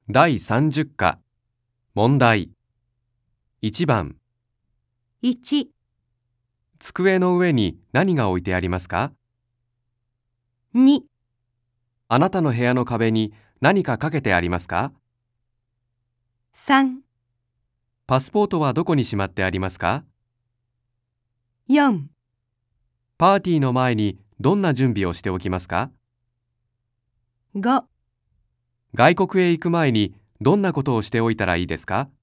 第30課問題1番 1、 机の上に何が置いてありますか？ 2、 あなたの部屋の壁に何かかけてありますか？ 3、 パスポートはどこにしまってありますか？ 4、 パーティーの前にどんな準備をしておきますか？ 5 外国へ行く前にどんなことをしておいたらいいですか？